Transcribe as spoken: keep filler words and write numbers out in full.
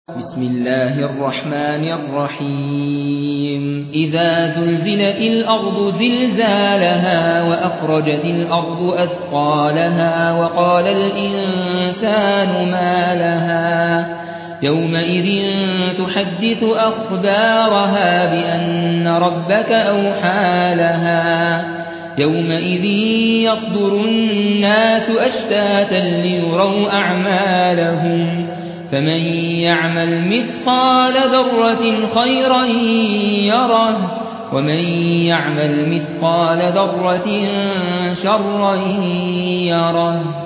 بسم الله الرحمن الرحيم إذا زلزلت الأرض زلزالها وأخرجت الأرض أثقالها وقال الإنسان ما لها يومئذ تحدث أخبارها بأن ربك أوحى لها يومئذ يصدر الناس أشتاتا ليروا أعمالهم فمن يعمل مثقال ذرة خيرا يره ومن يعمل مثقال ذرة شرا يره.